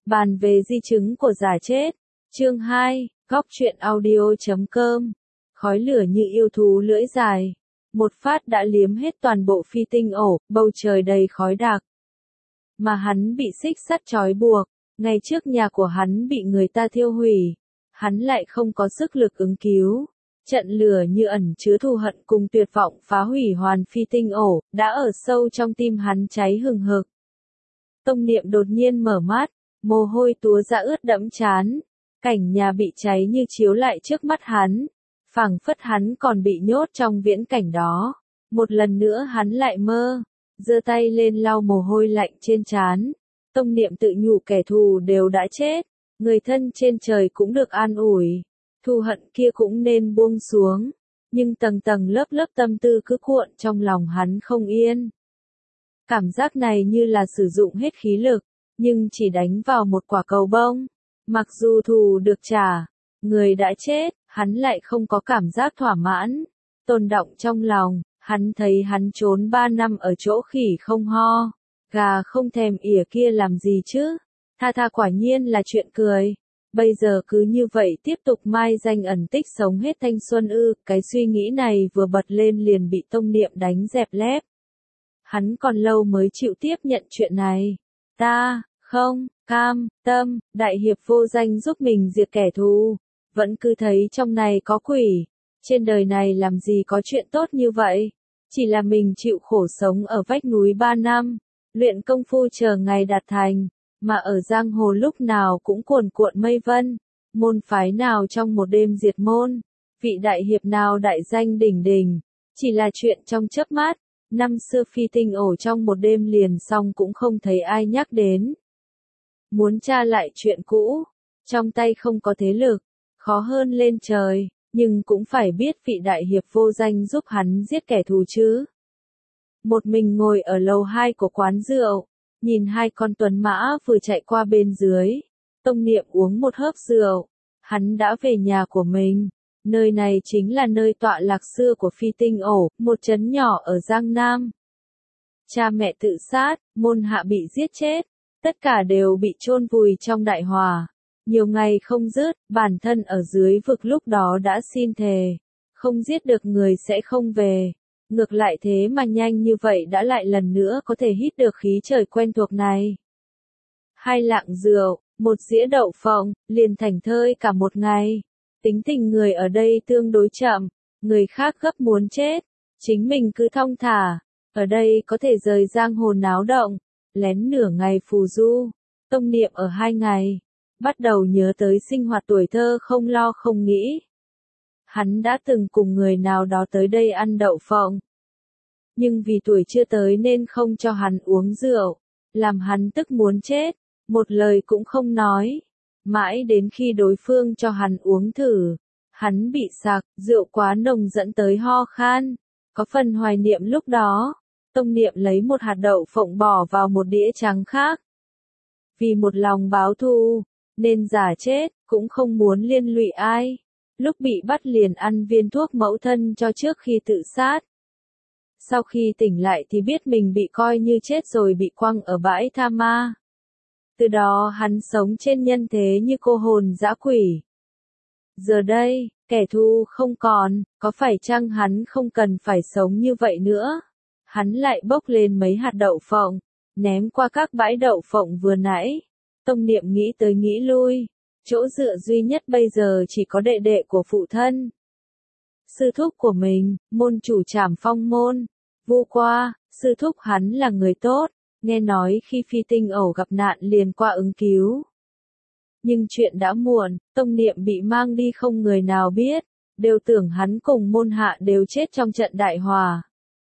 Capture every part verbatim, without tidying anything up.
Bàn về di chứng của giả chết. Chương hai, góc truyện audio.com. Khói lửa như yêu thú lưỡi dài. Một phát đã liếm hết toàn bộ phi tinh ổ, bầu trời đầy khói đặc. Mà hắn bị xích sắt trói buộc, ngay trước nhà của hắn bị người ta thiêu hủy. Hắn lại không có sức lực ứng cứu. Trận lửa như ẩn chứa thù hận cùng tuyệt vọng phá hủy hoàn phi tinh ổ, đã ở sâu trong tim hắn cháy hừng hực. Tông Niệm đột nhiên mở mắt, mồ hôi túa ra ướt đẫm trán. Cảnh nhà bị cháy như chiếu lại trước mắt hắn. Phảng phất hắn còn bị nhốt trong viễn cảnh đó. Một lần nữa hắn lại mơ, giơ tay lên lau mồ hôi lạnh trên trán. Tông Niệm tự nhủ kẻ thù đều đã chết, người thân trên trời cũng được an ủi. Thù hận kia cũng nên buông xuống, nhưng tầng tầng lớp lớp tâm tư cứ cuộn trong lòng hắn không yên. Cảm giác này như là sử dụng hết khí lực, nhưng chỉ đánh vào một quả cầu bông. Mặc dù thù được trả, người đã chết, hắn lại không có cảm giác thỏa mãn. Tồn đọng trong lòng, hắn thấy hắn trốn ba năm ở chỗ khỉ không ho, gà không thèm ỉa kia làm gì chứ. Tha tha quả nhiên là chuyện cười. Bây giờ cứ như vậy tiếp tục mai danh ẩn tích sống hết thanh xuân ư, cái suy nghĩ này vừa bật lên liền bị Tông Niệm đánh dẹp lép. Hắn còn lâu mới chịu tiếp nhận chuyện này. Ta, không, cam, tâm, đại hiệp vô danh giúp mình diệt kẻ thù. Vẫn cứ thấy trong này có quỷ. Trên đời này làm gì có chuyện tốt như vậy. Chỉ là mình chịu khổ sống ở vách núi ba năm. Luyện công phu chờ ngày đạt thành. Mà ở giang hồ lúc nào cũng cuồn cuộn mây vân, môn phái nào trong một đêm diệt môn, vị đại hiệp nào đại danh đỉnh đỉnh, chỉ là chuyện trong chớp mắt, năm xưa phi tinh ổ trong một đêm liền xong cũng không thấy ai nhắc đến. Muốn tra lại chuyện cũ, trong tay không có thế lực, khó hơn lên trời, nhưng cũng phải biết vị đại hiệp vô danh giúp hắn giết kẻ thù chứ. Một mình ngồi ở lầu hai của quán rượu, nhìn hai con tuấn mã vừa chạy qua bên dưới. Tông Niệm uống một hớp rượu. Hắn đã về nhà của mình. Nơi này chính là nơi tọa lạc xưa của phi tinh ổ, một trấn nhỏ ở Giang Nam. Cha mẹ tự sát, môn hạ bị giết chết. Tất cả đều bị chôn vùi trong đại hỏa. Nhiều ngày không dứt, bản thân ở dưới vực lúc đó đã xin thề. Không giết được người sẽ không về. Ngược lại thế mà nhanh như vậy đã lại lần nữa có thể hít được khí trời quen thuộc này. Hai lạng rượu, một dĩa đậu phộng, liền thành thơi cả một ngày. Tính tình người ở đây tương đối chậm, người khác gấp muốn chết. Chính mình cứ thong thả, ở đây có thể rời giang hồ náo động, lén nửa ngày phù du. Tông Niệm ở hai ngày, bắt đầu nhớ tới sinh hoạt tuổi thơ không lo không nghĩ. Hắn đã từng cùng người nào đó tới đây ăn đậu phộng. Nhưng vì tuổi chưa tới nên không cho hắn uống rượu, làm hắn tức muốn chết, một lời cũng không nói. Mãi đến khi đối phương cho hắn uống thử, hắn bị sặc, rượu quá nồng dẫn tới ho khan. Có phần hoài niệm lúc đó, Tông Niệm lấy một hạt đậu phộng bỏ vào một đĩa trắng khác. Vì một lòng báo thù, nên giả chết, cũng không muốn liên lụy ai. Lúc bị bắt liền ăn viên thuốc mẫu thân cho trước khi tự sát. Sau khi tỉnh lại thì biết mình bị coi như chết rồi bị quăng ở bãi tha ma. Từ đó hắn sống trên nhân thế như cô hồn dã quỷ. Giờ đây, kẻ thù không còn, có phải chăng hắn không cần phải sống như vậy nữa? Hắn lại bốc lên mấy hạt đậu phộng, ném qua các bãi đậu phộng vừa nãy. Tông Niệm nghĩ tới nghĩ lui. Chỗ dựa duy nhất bây giờ chỉ có đệ đệ của phụ thân. Sư thúc của mình, môn chủ Trảm Phong môn. Vu qua, sư thúc hắn là người tốt, nghe nói khi phi tinh ổ gặp nạn liền qua ứng cứu. Nhưng chuyện đã muộn, Tông Niệm bị mang đi không người nào biết, đều tưởng hắn cùng môn hạ đều chết trong trận đại hỏa.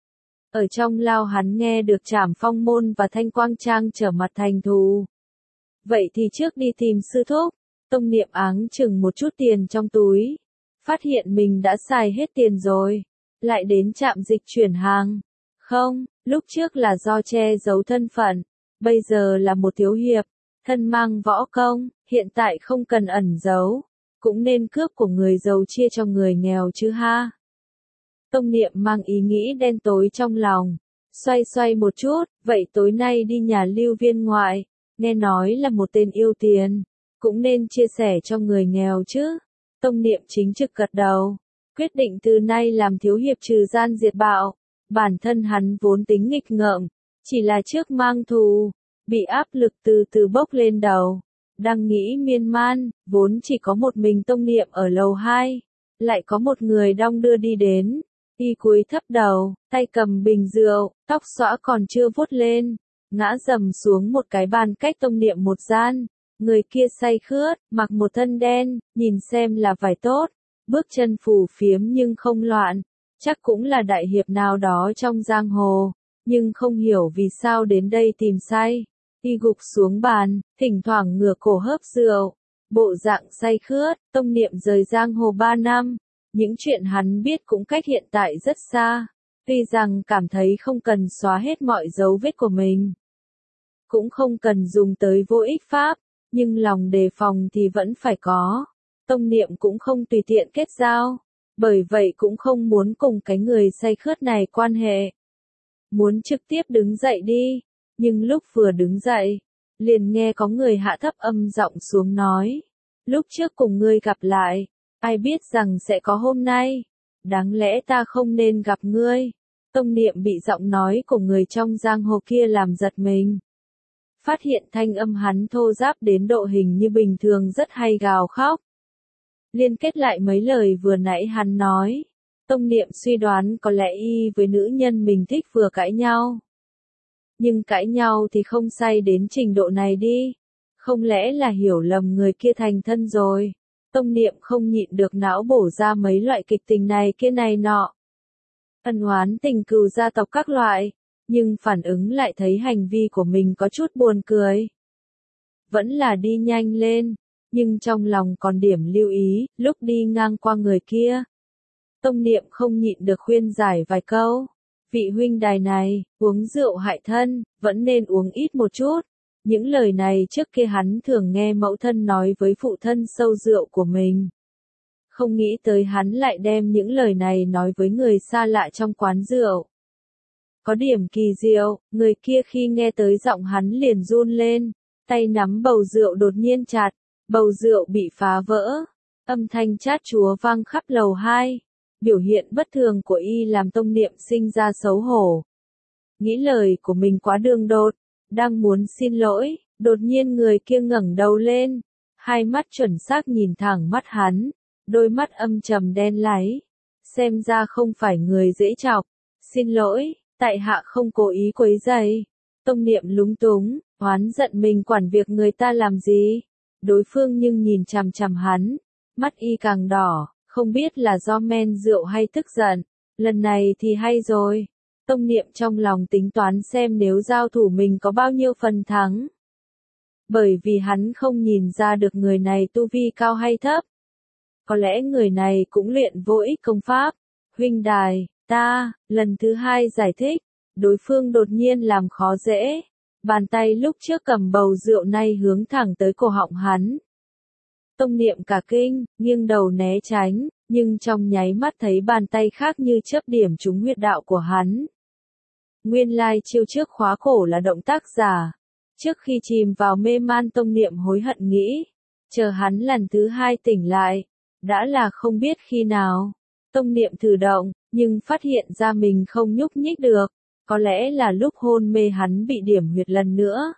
Ở trong lao hắn nghe được Trảm Phong môn và Thanh Quang Trang trở mặt thành thù. Vậy thì trước đi tìm sư thúc. Tông Niệm áng chừng một chút tiền trong túi. Phát hiện mình đã xài hết tiền rồi. Lại đến trạm dịch chuyển hàng. Không, lúc trước là do che giấu thân phận. Bây giờ là một thiếu hiệp. Thân mang võ công, hiện tại không cần ẩn giấu. Cũng nên cướp của người giàu chia cho người nghèo chứ ha. Tông Niệm mang ý nghĩ đen tối trong lòng. Xoay xoay một chút, vậy tối nay đi nhà Lưu Viên ngoại. nghe nói là một tên yêu tiền, cũng nên chia sẻ cho người nghèo chứ. Tông Niệm chính trực gật đầu, quyết định từ nay làm thiếu hiệp trừ gian diệt bạo. Bản thân hắn vốn tính nghịch ngợm, chỉ là trước mang thù, bị áp lực từ từ bốc lên đầu. Đang nghĩ miên man, vốn chỉ có một mình Tông Niệm ở lầu hai, lại có một người đong đưa đi đến. Y cúi thấp đầu, tay cầm bình rượu, tóc xõa còn chưa vuốt lên, ngã rầm xuống một cái bàn cách Tông Niệm một gian. Người kia say khướt, mặc một thân đen, nhìn xem là vải tốt, bước chân phù phiếm nhưng không loạn, chắc cũng là đại hiệp nào đó trong giang hồ, nhưng không hiểu vì sao đến đây tìm say. Y gục xuống bàn, thỉnh thoảng ngửa cổ hớp rượu, bộ dạng say khướt. Tông Niệm rời giang hồ ba năm, những chuyện hắn biết cũng cách hiện tại rất xa, tuy rằng cảm thấy không cần xóa hết mọi dấu vết của mình, cũng không cần dùng tới vô ích pháp, nhưng lòng đề phòng thì vẫn phải có. Tông Niệm cũng không tùy tiện kết giao, bởi vậy cũng không muốn cùng cái người say khướt này quan hệ. Muốn trực tiếp đứng dậy đi, nhưng lúc vừa đứng dậy, liền nghe có người hạ thấp âm giọng xuống nói, lúc trước cùng ngươi gặp lại, ai biết rằng sẽ có hôm nay, đáng lẽ ta không nên gặp ngươi. Tông Niệm bị giọng nói của người trong giang hồ kia làm giật mình. Phát hiện thanh âm hắn thô ráp đến độ hình như bình thường rất hay gào khóc. Liên kết lại mấy lời vừa nãy hắn nói, Tông Niệm suy đoán có lẽ y với nữ nhân mình thích vừa cãi nhau. Nhưng cãi nhau thì không say đến trình độ này đi, không lẽ là hiểu lầm người kia thành thân rồi. Tông Niệm không nhịn được não bổ ra mấy loại kịch tình này kia này nọ. Ân oán tình cừu gia tộc các loại, nhưng phản ứng lại thấy hành vi của mình có chút buồn cười. Vẫn là đi nhanh lên, nhưng trong lòng còn điểm lưu ý, lúc đi ngang qua người kia. Tông Niệm không nhịn được khuyên giải vài câu. Vị huynh đài này, uống rượu hại thân, vẫn nên uống ít một chút. Những lời này trước kia hắn thường nghe mẫu thân nói với phụ thân sâu rượu của mình. Không nghĩ tới hắn lại đem những lời này nói với người xa lạ trong quán rượu. Có điểm kỳ diệu, người kia khi nghe tới giọng hắn liền run lên, tay nắm bầu rượu đột nhiên chặt, bầu rượu bị phá vỡ, âm thanh chát chúa vang khắp lầu hai. Biểu hiện bất thường của y làm Tông Niệm sinh ra xấu hổ. Nghĩ lời của mình quá đường đột, đang muốn xin lỗi, đột nhiên người kia ngẩng đầu lên, hai mắt chuẩn xác nhìn thẳng mắt hắn, đôi mắt âm trầm đen láy, xem ra không phải người dễ chọc. Xin lỗi, tại hạ không cố ý quấy rầy. Tông Niệm lúng túng, oán giận mình quản việc người ta làm gì. Đối phương nhưng nhìn chằm chằm hắn, mắt y càng đỏ. Không biết là do men rượu hay tức giận, lần này thì hay rồi. Tông Niệm trong lòng tính toán xem nếu giao thủ mình có bao nhiêu phần thắng. Bởi vì hắn không nhìn ra được người này tu vi cao hay thấp. Có lẽ người này cũng luyện vô ích công pháp. Huynh đài, ta, lần thứ hai giải thích, đối phương đột nhiên làm khó dễ. Bàn tay lúc trước cầm bầu rượu nay hướng thẳng tới cổ họng hắn. Tông Niệm cả kinh, nghiêng đầu né tránh, nhưng trong nháy mắt thấy bàn tay khác như chớp điểm trúng huyệt đạo của hắn. Nguyên lai chiêu trước khóa cổ là động tác giả. Trước khi chìm vào mê man Tông Niệm hối hận nghĩ, chờ hắn lần thứ hai tỉnh lại, đã là không biết khi nào. Tông Niệm thử động, nhưng phát hiện ra mình không nhúc nhích được, có lẽ là lúc hôn mê hắn bị điểm huyệt lần nữa.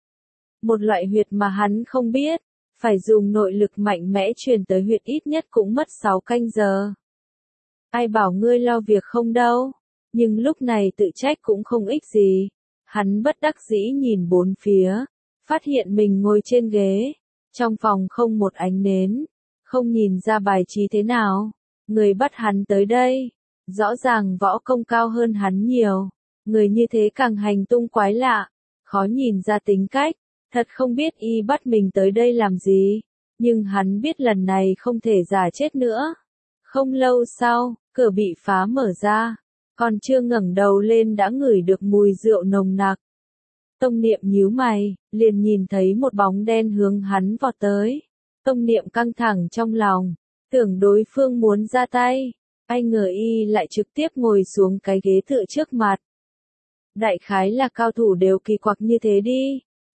Một loại huyệt mà hắn không biết. Phải dùng nội lực mạnh mẽ truyền tới huyệt ít nhất cũng mất sáu canh giờ. Ai bảo ngươi lo việc không đâu, nhưng lúc này tự trách cũng không ích gì. Hắn bất đắc dĩ nhìn bốn phía, phát hiện mình ngồi trên ghế, trong phòng không một ánh nến, không nhìn ra bài trí thế nào. Người bắt hắn tới đây, rõ ràng võ công cao hơn hắn nhiều, người như thế càng hành tung quái lạ, khó nhìn ra tính cách. Thật không biết y bắt mình tới đây làm gì, nhưng hắn biết lần này không thể giả chết nữa. Không lâu sau, cửa bị phá mở ra, còn chưa ngẩng đầu lên đã ngửi được mùi rượu nồng nặc. Tông Niệm nhíu mày, liền nhìn thấy một bóng đen hướng hắn vọt tới. Tông Niệm căng thẳng trong lòng, tưởng đối phương muốn ra tay, ai ngờ y lại trực tiếp ngồi xuống cái ghế tựa trước mặt. Đại khái là cao thủ đều kỳ quặc như thế đi.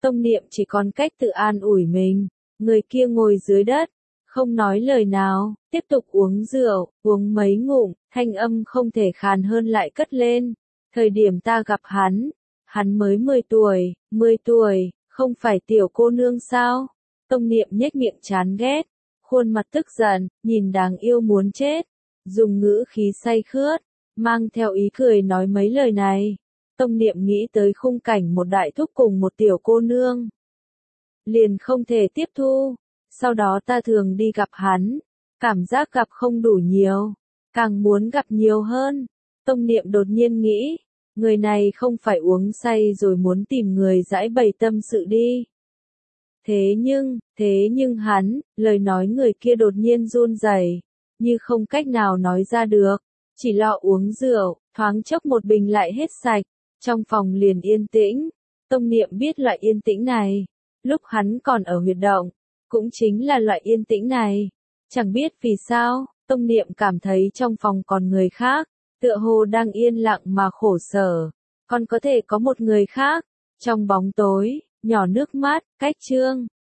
Tông Niệm chỉ còn cách tự an ủi mình. Người kia ngồi dưới đất, không nói lời nào, tiếp tục uống rượu, uống mấy ngụm, thanh âm không thể khàn hơn lại cất lên. Thời điểm ta gặp hắn, hắn mới mười tuổi, mười tuổi, không phải tiểu cô nương sao? Tông Niệm nhếch miệng chán ghét, khuôn mặt tức giận, nhìn đáng yêu muốn chết, dùng ngữ khí say khướt, mang theo ý cười nói mấy lời này. Tông Niệm nghĩ tới khung cảnh một đại thúc cùng một tiểu cô nương, liền không thể tiếp thu. Sau đó ta thường đi gặp hắn, cảm giác gặp không đủ nhiều, càng muốn gặp nhiều hơn. Tông Niệm đột nhiên nghĩ, người này không phải uống say rồi muốn tìm người giãi bày tâm sự đi. Thế nhưng, thế nhưng hắn, lời nói người kia đột nhiên run rẩy, như không cách nào nói ra được, chỉ lo uống rượu, thoáng chốc một bình lại hết sạch, trong phòng liền yên tĩnh. Tông Niệm biết loại yên tĩnh này, lúc hắn còn ở huyệt động, cũng chính là loại yên tĩnh này. Chẳng biết vì sao, Tông Niệm cảm thấy trong phòng còn người khác, tựa hồ đang yên lặng mà khổ sở, còn có thể có một người khác. Trong bóng tối, nhỏ nước mắt, cách trương.